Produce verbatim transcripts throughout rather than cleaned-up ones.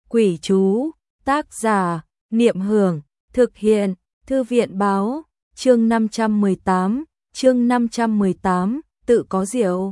Quỷ chú, tác giả, Niệm Hưởng, thực hiện, Thư viện báo, chương năm trăm mười tám, chương năm trăm mười tám, tự có rượu.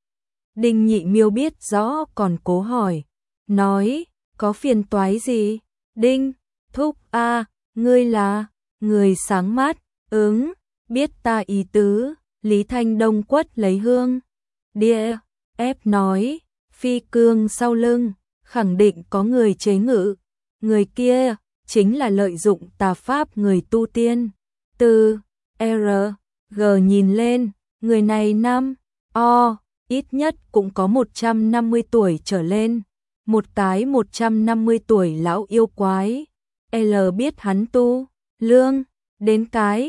Đinh Nhị Miêu biết rõ còn cố hỏi, nói, có phiền toái gì? Đinh, thúc a, ngươi là, người sáng mắt, ứng, biết ta ý tứ, Lý Thanh Đông quất lấy hương. Đĩa, ép nói, phi cương sau lưng, khẳng định có người chế ngự, người kia chính là lợi dụng tà pháp người tu tiên. Từ R, G nhìn lên, người này năm, O, ít nhất cũng có một trăm năm mươi tuổi trở lên, một cái một trăm năm mươi tuổi lão yêu quái. L biết hắn tu, lương, đến cái,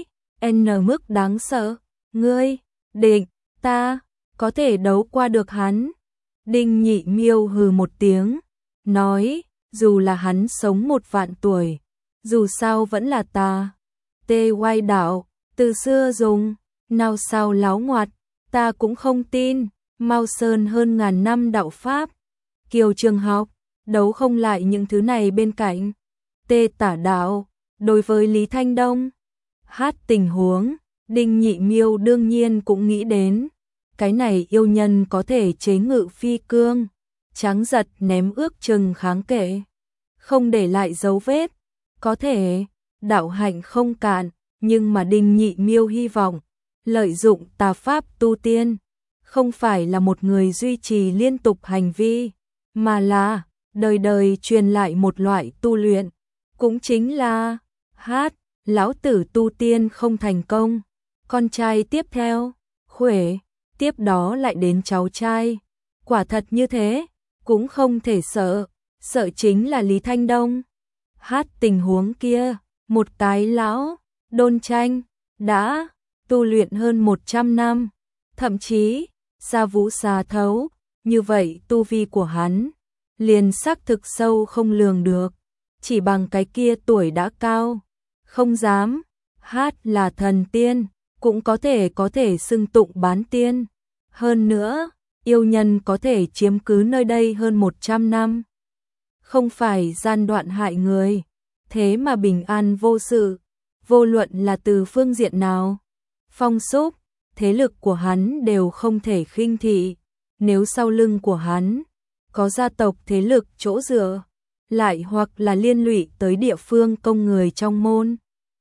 N mức đáng sợ, ngươi, định, ta, có thể đấu qua được hắn. Đinh Nhị Miêu hừ một tiếng, nói, dù là hắn sống một vạn tuổi, dù sao vẫn là ta. Tê Oai đạo, từ xưa dùng, nào sao láo ngoặt, ta cũng không tin, Mao Sơn hơn ngàn năm đạo pháp. Kiều Trường Học, đấu không lại những thứ này bên cạnh. Tê Tả đạo, đối với Lý Thanh Đông, hát tình huống, Đinh Nhị Miêu đương nhiên cũng nghĩ đến. Cái này yêu nhân có thể chế ngự phi cương, trắng giật ném ước chừng kháng kệ, không để lại dấu vết, có thể, đạo hạnh không cạn, nhưng mà Đinh Nhị Miêu hy vọng, lợi dụng tà pháp tu tiên, không phải là một người duy trì liên tục hành vi, mà là đời đời truyền lại một loại tu luyện, cũng chính là hát, lão tử tu tiên không thành công, con trai tiếp theo, Khuể, tiếp đó lại đến cháu trai, quả thật như thế, cũng không thể sợ, sợ chính là Lý Thanh Đông. Hát tình huống kia, một cái lão, đôn tranh, đã tu luyện hơn một trăm năm, thậm chí, xa vũ xa thấu, như vậy tu vi của hắn, liền xác thực sâu không lường được, chỉ bằng cái kia tuổi đã cao, không dám, hát là thần tiên, cũng có thể có thể xưng tụng bán tiên. Hơn nữa, yêu nhân có thể chiếm cứ nơi đây hơn một trăm năm. Không phải gian đoạn hại người, thế mà bình an vô sự, vô luận là từ phương diện nào. Phong Súc, thế lực của hắn đều không thể khinh thị, nếu sau lưng của hắn có gia tộc thế lực chỗ dựa, lại hoặc là liên lụy tới địa phương công người trong môn.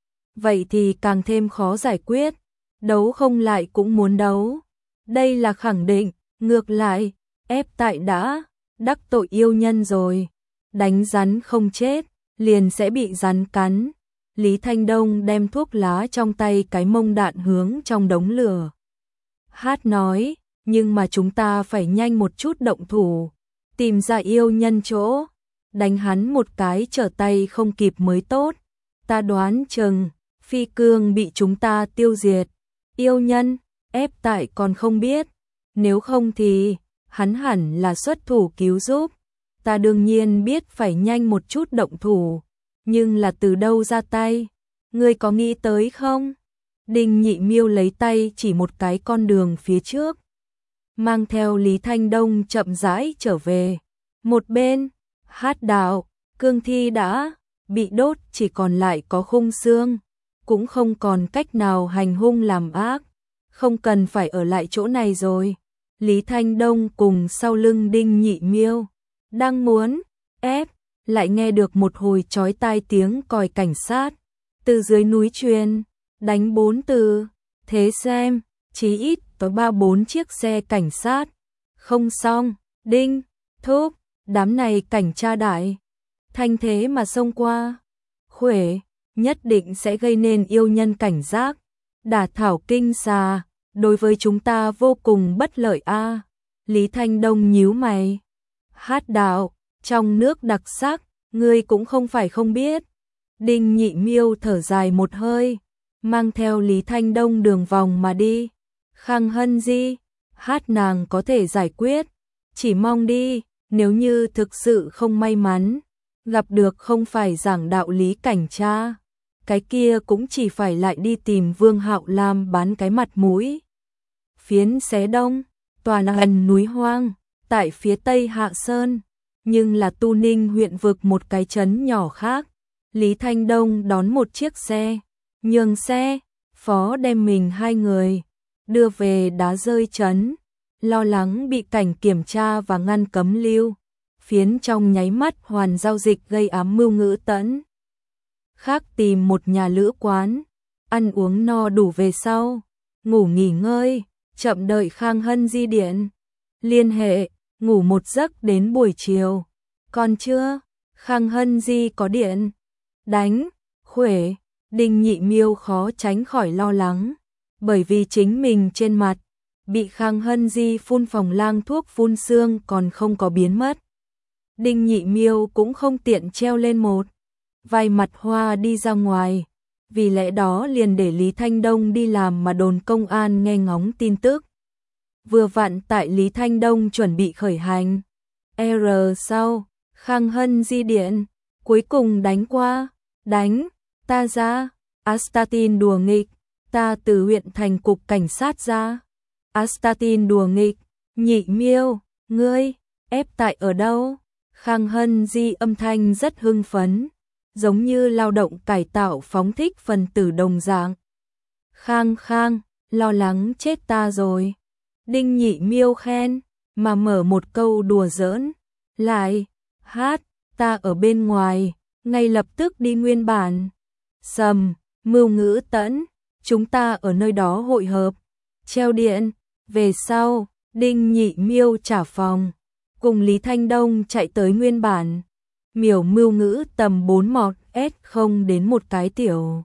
Vậy thì càng thêm khó giải quyết, đấu không lại cũng muốn đấu. Đây là khẳng định, ngược lại, ép tại đã, đắc tội yêu nhân rồi, đánh rắn không chết, liền sẽ bị rắn cắn. Lý Thanh Đông đem thuốc lá trong tay cái mông đạn hướng trong đống lửa. Hát nói, nhưng mà chúng ta phải nhanh một chút động thủ, tìm ra yêu nhân chỗ, đánh hắn một cái trở tay không kịp mới tốt. Ta đoán chừng, phi cương bị chúng ta tiêu diệt, yêu nhân, ép tại còn không biết, nếu không thì, hắn hẳn là xuất thủ cứu giúp. Ta đương nhiên biết phải nhanh một chút động thủ, nhưng là từ đâu ra tay, ngươi có nghĩ tới không? Đinh Nhị Miêu lấy tay chỉ một cái con đường phía trước, mang theo Lý Thanh Đông chậm rãi trở về. Một bên, hát đạo, cương thi đã bị đốt, chỉ còn lại có khung xương, cũng không còn cách nào hành hung làm ác, không cần phải ở lại chỗ này rồi. Lý Thanh Đông cùng sau lưng Đinh Nhị Miêu, đang muốn ép, lại nghe được một hồi chói tai tiếng còi cảnh sát, từ dưới núi truyền, đánh bốn từ, thế xem, chí ít có ba bốn chiếc xe cảnh sát. Không xong, Đinh, thúc, đám này cảnh tra đại, thanh thế mà xông qua, Khuể, nhất định sẽ gây nên yêu nhân cảnh giác, đả thảo kinh xà, đối với chúng ta vô cùng bất lợi a. Lý Thanh Đông nhíu mày, hát đạo, trong nước đặc sắc, ngươi cũng không phải không biết. Đinh Nhị Miêu thở dài một hơi, mang theo Lý Thanh Đông đường vòng mà đi. Khang Hân Di, hát nàng có thể giải quyết, chỉ mong đi, nếu như thực sự không may mắn, gặp được không phải giảng đạo lý cảnh tra, cái kia cũng chỉ phải lại đi tìm Vương Hạo Lam bán cái mặt mũi. Phiến Xé Đông, tòa ẩn núi hoang, tại phía tây Hạ Sơn, nhưng là Tu Ninh huyện vực một cái trấn nhỏ khác. Lý Thanh Đông đón một chiếc xe, nhường xe, phó đem mình hai người đưa về Đá Rơi trấn, lo lắng bị cảnh kiểm tra và ngăn cấm lưu. Phiến trong nháy mắt hoàn giao dịch gây ám mưu Ngữ Tẫn. Khác tìm một nhà lữ quán, ăn uống no đủ về sau, ngủ nghỉ ngơi, chậm đợi Khang Hân Di điện. Liên hệ, ngủ một giấc đến buổi chiều. Còn chưa, Khang Hân Di có điện. Đánh, khuể, Đinh Nhị Miêu khó tránh khỏi lo lắng, bởi vì chính mình trên mặt bị Khang Hân Di phun phòng lang thuốc phun xương còn không có biến mất. Đinh Nhị Miêu cũng không tiện treo lên một vài mặt hoa đi ra ngoài, vì lẽ đó liền để Lý Thanh Đông đi làm mà đồn công an nghe ngóng tin tức. Vừa vặn tại Lý Thanh Đông chuẩn bị khởi hành, R sau, Khang Hân Di điện, cuối cùng đánh qua, đánh, ta ra, Astatin đùa nghịch, ta từ huyện thành cục cảnh sát ra. Astatin đùa nghịch, Nhị Miêu, ngươi, ép tại ở đâu? Khang Hân Di âm thanh rất hưng phấn, giống như lao động cải tạo phóng thích phần tử đồng dạng. Khang Khang, lo lắng chết ta rồi. Đinh Nhị Miêu khen, mà mở một câu đùa giỡn. Lại, hát, ta ở bên ngoài, ngay lập tức đi nguyên bản. Sầm, mưu Ngữ Tẫn, chúng ta ở nơi đó hội hợp. Treo điện, về sau, Đinh Nhị Miêu trả phòng, cùng Lý Thanh Đông chạy tới nguyên bản. Miểu mưu ngữ tầm bốn mọt S không đến một cái tiểu.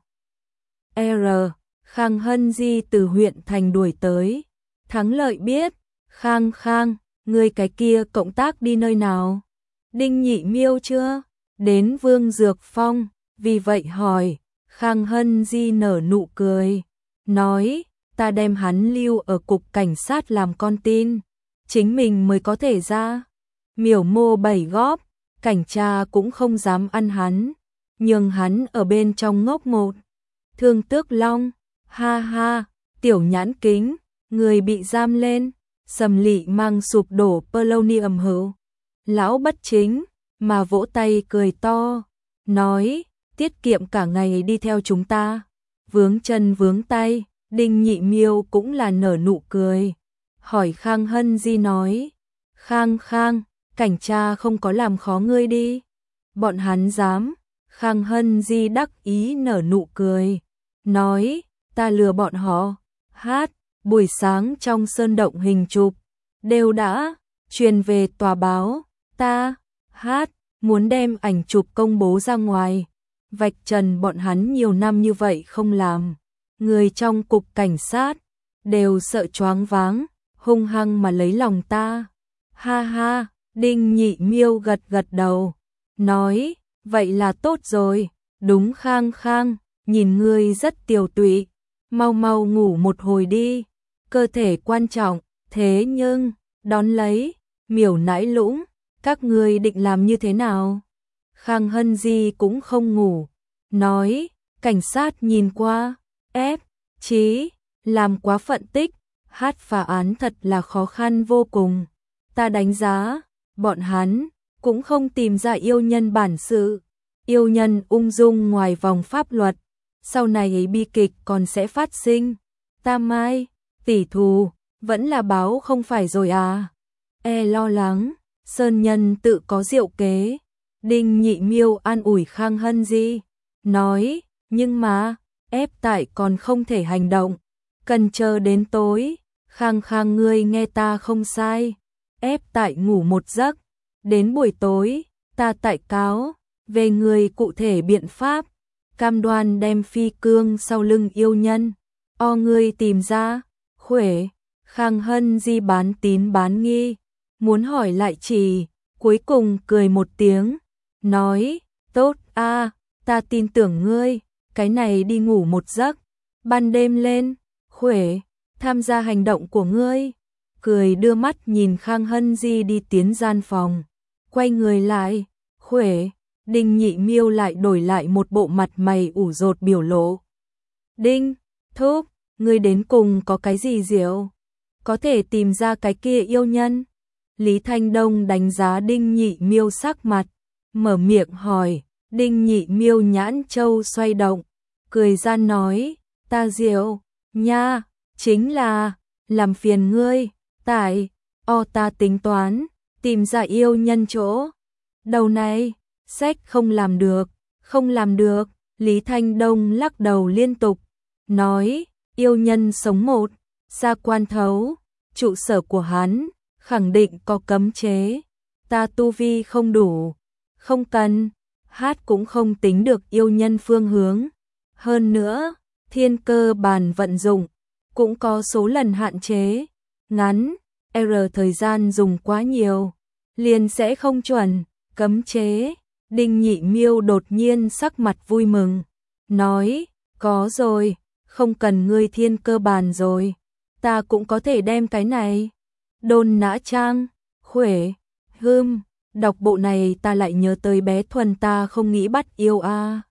R, Khang Hân Di từ huyện thành đuổi tới. Thắng Lợi biết, Khang Khang, người cái kia cộng tác đi nơi nào? Đinh Nhị Miêu chưa? Đến Vương Dược Phong, vì vậy hỏi. Khang Hân Di nở nụ cười, nói, ta đem hắn lưu ở cục cảnh sát làm con tin, chính mình mới có thể ra. Miểu mô bảy góp, cảnh tra cũng không dám ăn hắn, nhưng hắn ở bên trong ngốc một. Thương Tước Long, ha ha, tiểu nhãn kính, người bị giam lên, Sầm Lị mang sụp đổ polonium hữu. Lão bất chính, mà vỗ tay cười to, nói, tiết kiệm cả ngày đi theo chúng ta. Vướng chân vướng tay, Đinh Nhị Miêu cũng là nở nụ cười. Hỏi Khang Hân Di nói, Khang Khang, cảnh tra không có làm khó ngươi đi. Bọn hắn dám. Khang Hân Di đắc ý nở nụ cười, nói, ta lừa bọn họ. Hát, buổi sáng trong sơn động hình chụp, đều đã truyền về tòa báo, ta, hát, muốn đem ảnh chụp công bố ra ngoài, vạch trần bọn hắn nhiều năm như vậy không làm. Người trong cục cảnh sát đều sợ choáng váng, hung hăng mà lấy lòng ta. Ha ha, Đinh Nhị Miêu gật gật đầu, nói, vậy là tốt rồi, đúng Khang Khang, nhìn ngươi rất tiều tụy, mau mau ngủ một hồi đi, cơ thể quan trọng, thế nhưng, đón lấy, Miểu Nãi Lũng, các ngươi định làm như thế nào? Khang Hân Di cũng không ngủ, nói, cảnh sát nhìn qua, ép, chí, làm quá phận tích, hát phá án thật là khó khăn vô cùng. Ta đánh giá, bọn hắn cũng không tìm ra yêu nhân bản sự, yêu nhân ung dung ngoài vòng pháp luật, sau này ấy bi kịch còn sẽ phát sinh. Ta mai, tỷ thù, vẫn là báo không phải rồi à? E lo lắng, Sơn Nhân tự có diệu kế. Đinh Nhị Miêu an ủi Khang Hân Di, nói, nhưng mà, ép tại còn không thể hành động, cần chờ đến tối. Khang Khang ngươi nghe ta không sai, ép tại ngủ một giấc, đến buổi tối, ta tại cáo, về người cụ thể biện pháp, cam đoan đem phi cương sau lưng yêu nhân, o ngươi tìm ra, khuể. Khang Hân Di bán tín bán nghi, muốn hỏi lại chỉ, cuối cùng cười một tiếng, nói, tốt a, ta tin tưởng ngươi, cái này đi ngủ một giấc, ban đêm lên, khuể, tham gia hành động của ngươi. Cười đưa mắt nhìn Khang Hân Di đi tiến gian phòng, quay người lại, khuể, Đinh Nhị Miêu lại đổi lại một bộ mặt mày ủ rột biểu lộ. Đinh, thúc, ngươi đến cùng có cái gì diệu? Có thể tìm ra cái kia yêu nhân? Lý Thanh Đông đánh giá Đinh Nhị Miêu sắc mặt, mở miệng hỏi. Đinh Nhị Miêu nhãn châu xoay động, cười ra nói, ta Diệu nha, chính là làm phiền ngươi, tại o ta tính toán tìm ra yêu nhân chỗ. Đầu này, sách không làm được, không làm được. Lý Thanh Đông lắc đầu liên tục, nói, yêu nhân sống một, xa quan thấu, trụ sở của hắn, khẳng định có cấm chế, ta tu vi không đủ, không cần, hát cũng không tính được yêu nhân phương hướng. Hơn nữa, thiên cơ bàn vận dụng, cũng có số lần hạn chế, ngắn, R thời gian dùng quá nhiều, liền sẽ không chuẩn, cấm chế. Đinh Nhị Miêu đột nhiên sắc mặt vui mừng, nói, có rồi, không cần ngươi thiên cơ bàn rồi, ta cũng có thể đem cái này. Đôn Nã Trang, Khuể, Hươm, đọc bộ này ta lại nhớ tới bé Thuần ta không nghĩ bắt yêu a.